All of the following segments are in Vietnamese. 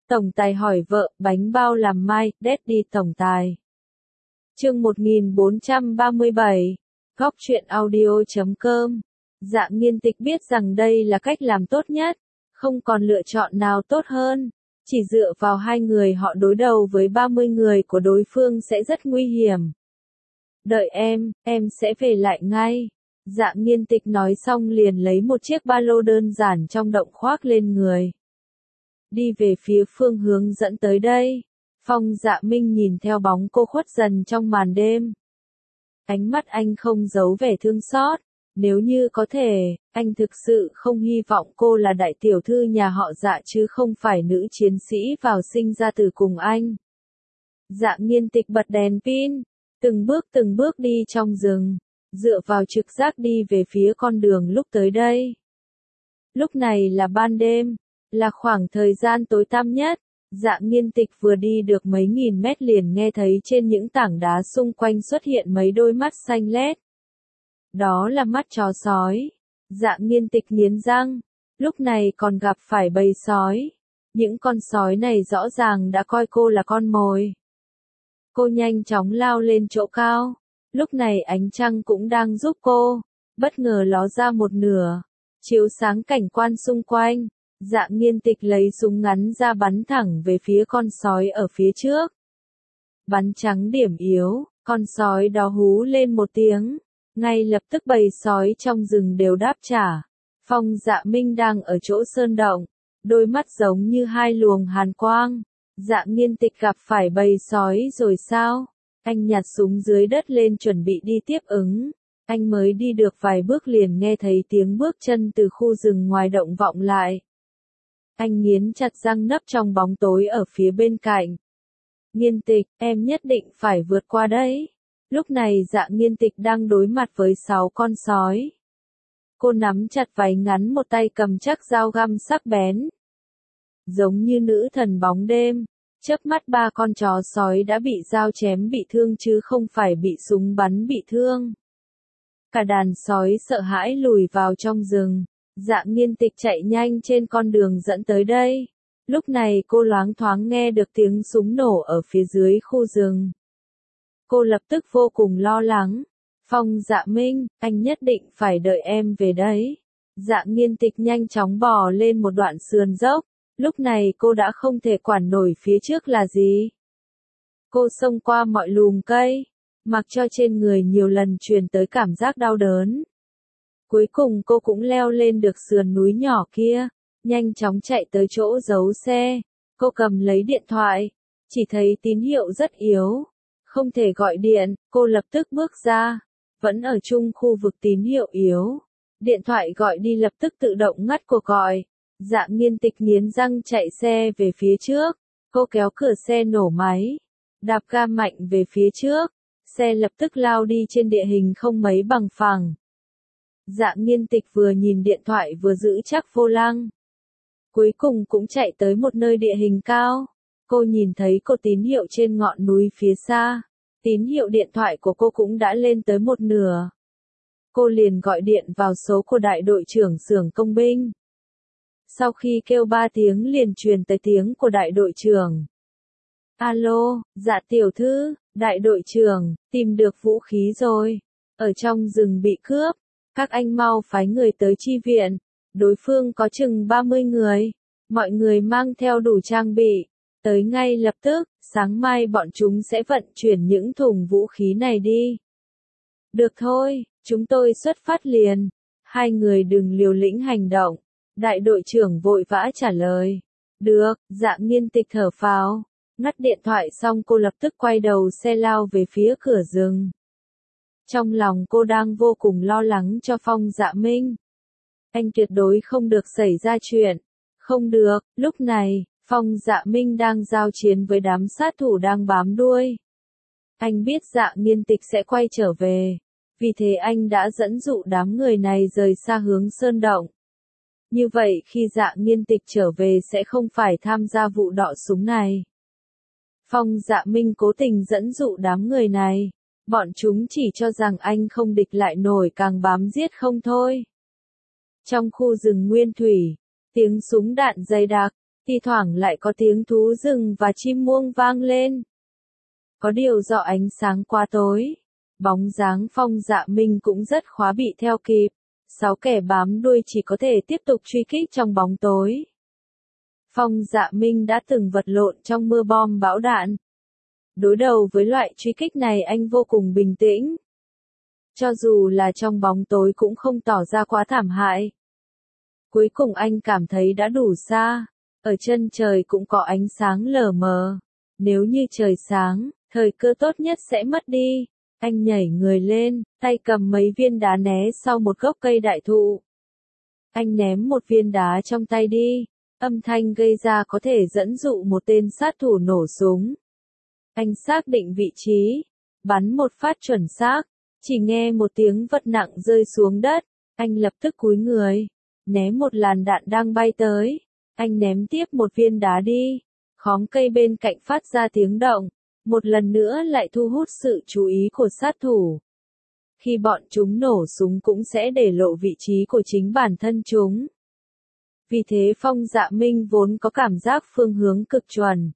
Tổng tài hỏi vợ, bánh bao làm mai, Daddy tổng tài. Chương 1437, Góc truyện audio.com. Dạ Nghiên Tịch biết rằng đây là cách làm tốt nhất, không còn lựa chọn nào tốt hơn. Chỉ dựa vào hai người họ đối đầu với 30 người của đối phương sẽ rất nguy hiểm. Đợi em sẽ về lại ngay. Dạ Nghiên Tịch nói xong liền lấy một chiếc ba lô đơn giản trong động khoác lên người. Đi về phía phương hướng dẫn tới đây. Phong Dạ Minh nhìn theo bóng cô khuất dần trong màn đêm. Ánh mắt anh không giấu vẻ thương xót. Nếu như có thể, anh thực sự không hy vọng cô là đại tiểu thư nhà họ Dạ chứ không phải nữ chiến sĩ vào sinh ra tử cùng anh. Dạ Nghiên Tịch bật đèn pin, từng bước đi trong rừng, dựa vào trực giác đi về phía con đường lúc tới đây. Lúc này là ban đêm, là khoảng thời gian tối tăm nhất. Dạ Nghiên Tịch vừa đi được mấy nghìn mét liền nghe thấy trên những tảng đá xung quanh xuất hiện mấy đôi mắt xanh lét. Đó là mắt chó sói. Dạ Nghiên Tịch nghiến răng, lúc này còn gặp phải bầy sói. Những con sói này rõ ràng đã coi cô là con mồi. Cô nhanh chóng lao lên chỗ cao. Lúc này ánh trăng cũng đang giúp cô, bất ngờ ló ra một nửa, chiếu sáng cảnh quan xung quanh. Dạ Nghiên Tịch lấy súng ngắn ra bắn thẳng về phía con sói ở phía trước. Bắn trắng điểm yếu, con sói đó hú lên một tiếng. Ngay lập tức bầy sói trong rừng đều đáp trả. Phong Dạ Minh đang ở chỗ sơn động, đôi mắt giống như hai luồng hàn quang. Dạ Nghiên Tịch gặp phải bầy sói rồi sao? Anh nhặt súng dưới đất lên chuẩn bị đi tiếp ứng. Anh mới đi được vài bước liền nghe thấy tiếng bước chân từ khu rừng ngoài động vọng lại. Anh nghiến chặt răng nấp trong bóng tối ở phía bên cạnh. Nghiên Tịch, em nhất định phải vượt qua đấy. Lúc này Dạ Nghiên Tịch đang đối mặt với 6 con sói. Cô nắm chặt váy ngắn, một tay cầm chắc dao găm sắc bén. Giống như nữ thần bóng đêm, chớp mắt 3 con chó sói đã bị dao chém bị thương chứ không phải bị súng bắn bị thương. Cả đàn sói sợ hãi lùi vào trong rừng. Dạ Nghiên Tịch chạy nhanh trên con đường dẫn tới đây. Lúc này cô loáng thoáng nghe được tiếng súng nổ ở phía dưới khu rừng. Cô lập tức vô cùng lo lắng. Phong Dạ Minh, anh nhất định phải đợi em về đấy. Dạ Nghiên Tịch nhanh chóng bò lên một đoạn sườn dốc. Lúc này cô đã không thể quản nổi phía trước là gì. Cô xông qua mọi lùm cây, mặc cho trên người nhiều lần truyền tới cảm giác đau đớn. Cuối cùng cô cũng leo lên được sườn núi nhỏ kia, nhanh chóng chạy tới chỗ giấu xe. Cô cầm lấy điện thoại, chỉ thấy tín hiệu rất yếu, không thể gọi điện, cô lập tức bước ra, vẫn ở chung khu vực tín hiệu yếu. Điện thoại gọi đi lập tức tự động ngắt cuộc gọi. Dạ Nghiên Tịch nghiến răng chạy xe về phía trước, cô kéo cửa xe nổ máy, đạp ga mạnh về phía trước, xe lập tức lao đi trên địa hình không mấy bằng phẳng. Dạ Nghiên Tịch vừa nhìn điện thoại vừa giữ chắc vô lăng. Cuối cùng cũng chạy tới một nơi địa hình cao. Cô nhìn thấy cột tín hiệu trên ngọn núi phía xa. Tín hiệu điện thoại của cô cũng đã lên tới một nửa. Cô liền gọi điện vào số của đại đội trưởng xưởng công binh. Sau khi kêu 3 tiếng liền truyền tới tiếng của đại đội trưởng. Alo, Dạ tiểu thư, đại đội trưởng, tìm được vũ khí rồi. Ở trong rừng bị cướp. Các anh mau phái người tới chi viện. Đối phương có chừng 30 người. Mọi người mang theo đủ trang bị. Tới ngay lập tức, sáng mai bọn chúng sẽ vận chuyển những thùng vũ khí này đi. Được thôi, chúng tôi xuất phát liền. Hai người đừng liều lĩnh hành động. Đại đội trưởng vội vã trả lời. Được, Dạ Nghiên Tịch thở phào. Ngắt điện thoại xong cô lập tức quay đầu xe lao về phía cửa rừng. Trong lòng cô đang vô cùng lo lắng cho Phong Dạ Minh. Anh tuyệt đối không được xảy ra chuyện. Không được, lúc này, Phong Dạ Minh đang giao chiến với đám sát thủ đang bám đuôi. Anh biết Dạ Nghiên Tịch sẽ quay trở về. Vì thế anh đã dẫn dụ đám người này rời xa hướng sơn động. Như vậy khi Dạ Nghiên Tịch trở về sẽ không phải tham gia vụ đọ súng này. Phong Dạ Minh cố tình dẫn dụ đám người này. Bọn chúng chỉ cho rằng anh không địch lại nổi càng bám giết không thôi. Trong khu rừng nguyên thủy, tiếng súng đạn dày đặc, thi thoảng lại có tiếng thú rừng và chim muông vang lên. Có điều do ánh sáng quá tối, bóng dáng Phong Dạ Minh cũng rất khó bị theo kịp. 6 kẻ bám đuôi chỉ có thể tiếp tục truy kích trong bóng tối. Phong Dạ Minh đã từng vật lộn trong mưa bom bão đạn. Đối đầu với loại truy kích này anh vô cùng bình tĩnh. Cho dù là trong bóng tối cũng không tỏ ra quá thảm hại. Cuối cùng anh cảm thấy đã đủ xa. Ở chân trời cũng có ánh sáng lờ mờ. Nếu như trời sáng, thời cơ tốt nhất sẽ mất đi. Anh nhảy người lên, tay cầm mấy viên đá né sau một gốc cây đại thụ. Anh ném một viên đá trong tay đi. Âm thanh gây ra có thể dẫn dụ một tên sát thủ nổ súng. Anh xác định vị trí, bắn một phát chuẩn xác, chỉ nghe một tiếng vật nặng rơi xuống đất, anh lập tức cúi người, ném một làn đạn đang bay tới, anh ném tiếp một viên đá đi, khóm cây bên cạnh phát ra tiếng động, một lần nữa lại thu hút sự chú ý của sát thủ. Khi bọn chúng nổ súng cũng sẽ để lộ vị trí của chính bản thân chúng. Vì thế Phong Dạ Minh vốn có cảm giác phương hướng cực chuẩn.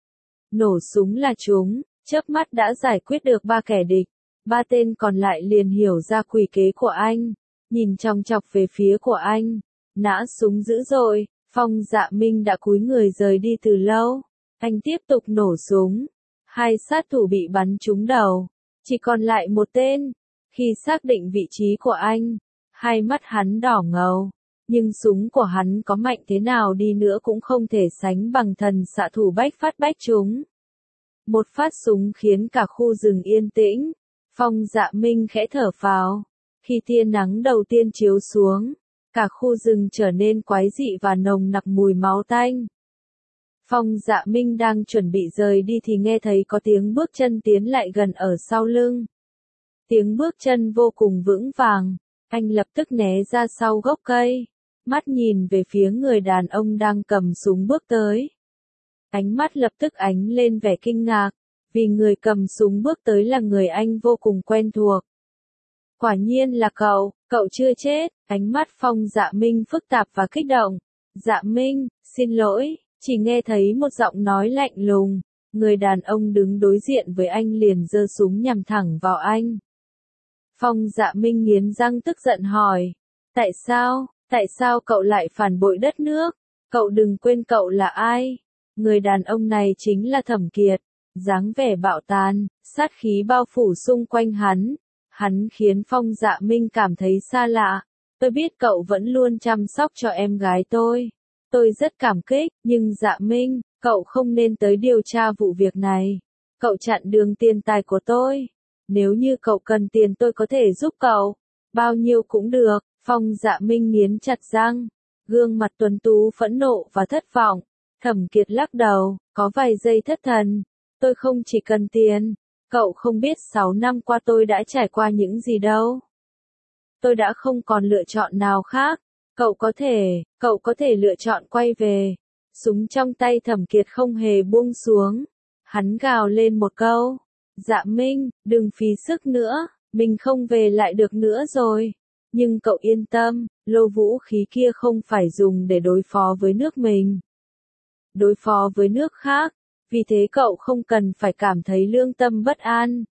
Nổ súng là chúng, chớp mắt đã giải quyết được 3 kẻ địch. 3 tên còn lại liền hiểu ra quỷ kế của anh, nhìn chòng chọc về phía của anh, nã súng dữ dội. Phong Dạ Minh đã cúi người rời đi từ lâu. Anh tiếp tục nổ súng. 2 sát thủ bị bắn trúng đầu, chỉ còn lại một tên. Khi xác định vị trí của anh, hai mắt hắn đỏ ngầu. Nhưng súng của hắn có mạnh thế nào đi nữa cũng không thể sánh bằng thần xạ thủ bách phát bách trúng. Một phát súng khiến cả khu rừng yên tĩnh. Phong Dạ Minh khẽ thở phào. Khi tia nắng đầu tiên chiếu xuống, cả khu rừng trở nên quái dị và nồng nặc mùi máu tanh. Phong Dạ Minh đang chuẩn bị rời đi thì nghe thấy có tiếng bước chân tiến lại gần ở sau lưng. Tiếng bước chân vô cùng vững vàng. Anh lập tức né ra sau gốc cây. Mắt nhìn về phía người đàn ông đang cầm súng bước tới. Ánh mắt lập tức ánh lên vẻ kinh ngạc, vì người cầm súng bước tới là người anh vô cùng quen thuộc. Quả nhiên là cậu chưa chết, ánh mắt Phong Dạ Minh phức tạp và kích động. Dạ Minh, xin lỗi, chỉ nghe thấy một giọng nói lạnh lùng, người đàn ông đứng đối diện với anh liền giơ súng nhằm thẳng vào anh. Phong Dạ Minh nghiến răng tức giận hỏi, tại sao cậu lại phản bội đất nước? Cậu đừng quên cậu là ai? Người đàn ông này chính là Thẩm Kiệt, dáng vẻ bạo tàn, sát khí bao phủ xung quanh hắn. Hắn khiến Phong Dạ Minh cảm thấy xa lạ. Tôi biết cậu vẫn luôn chăm sóc cho em gái tôi. Tôi rất cảm kích, nhưng Dạ Minh, cậu không nên tới điều tra vụ việc này. Cậu chặn đường tiền tài của tôi. Nếu như cậu cần tiền tôi có thể giúp cậu. Bao nhiêu cũng được. Phong Dạ Minh nghiến chặt răng. Gương mặt tuấn tú phẫn nộ và thất vọng. Thẩm Kiệt lắc đầu, có vài giây thất thần. Tôi không chỉ cần tiền. Cậu không biết 6 năm qua tôi đã trải qua những gì đâu. Tôi đã không còn lựa chọn nào khác. Cậu có thể lựa chọn quay về. Súng trong tay Thẩm Kiệt không hề buông xuống. Hắn gào lên một câu. Dạ Minh, đừng phí sức nữa, mình không về lại được nữa rồi. Nhưng cậu yên tâm, lô vũ khí kia không phải dùng để đối phó với nước mình. Đối phó với nước khác. Vì thế cậu không cần phải cảm thấy lương tâm bất an.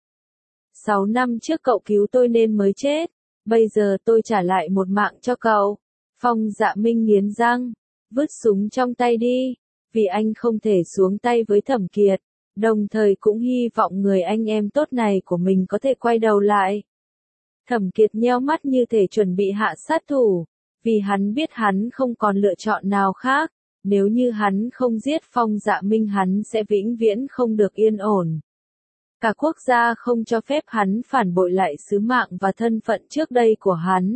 6 năm trước cậu cứu tôi nên mới chết. Bây giờ tôi trả lại một mạng cho cậu. Phong Dạ Minh nghiến răng. Vứt súng trong tay đi. Vì anh không thể xuống tay với Thẩm Kiệt. Đồng thời cũng hy vọng người anh em tốt này của mình có thể quay đầu lại. Thẩm Kiệt nheo mắt như thể chuẩn bị hạ sát thủ. Vì hắn biết hắn không còn lựa chọn nào khác. Nếu như hắn không giết Phong Dạ Minh hắn sẽ vĩnh viễn không được yên ổn. Cả quốc gia không cho phép hắn phản bội lại sứ mạng và thân phận trước đây của hắn.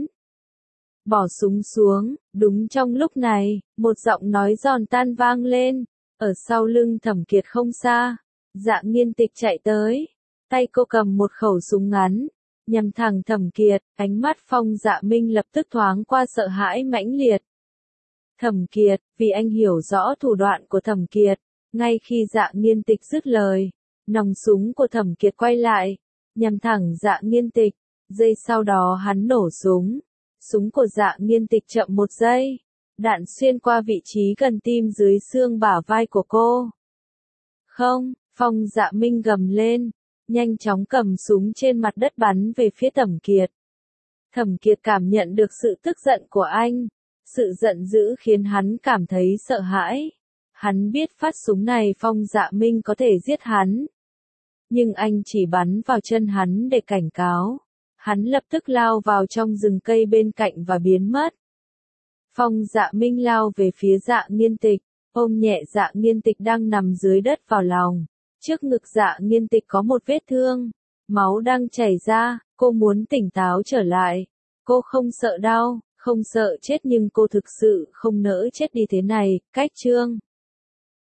Bỏ súng xuống, đúng trong lúc này, một giọng nói giòn tan vang lên, ở sau lưng Thẩm Kiệt không xa. Dạ Nghiên Tịch chạy tới, tay cô cầm một khẩu súng ngắn, nhằm thẳng Thẩm Kiệt, ánh mắt Phong Dạ Minh lập tức thoáng qua sợ hãi mãnh liệt. Thẩm Kiệt, vì anh hiểu rõ thủ đoạn của Thẩm Kiệt, ngay khi Dạ Nghiên Tịch dứt lời, nòng súng của Thẩm Kiệt quay lại, nhằm thẳng Dạ Nghiên Tịch, giây sau đó hắn nổ súng. Súng của Dạ Nghiên Tịch chậm một giây, Đạn xuyên qua vị trí gần tim dưới xương bả vai của cô. Không, Phong Dạ Minh gầm lên, nhanh chóng cầm súng trên mặt đất bắn về phía Thẩm Kiệt. Thẩm Kiệt cảm nhận được sự tức giận của anh. Sự giận dữ khiến hắn cảm thấy sợ hãi. Hắn biết phát súng này Phong Dạ Minh có thể giết hắn. Nhưng anh chỉ bắn vào chân hắn để cảnh cáo. Hắn lập tức lao vào trong rừng cây bên cạnh và biến mất. Phong Dạ Minh lao về phía Dạ Nghiên Tịch, ôm nhẹ Dạ Nghiên Tịch đang nằm dưới đất vào lòng. Trước ngực Dạ Nghiên Tịch có một vết thương, máu đang chảy ra, cô muốn tỉnh táo trở lại. Cô không sợ đau, không sợ chết nhưng cô thực sự không nỡ chết đi thế này. Cách chương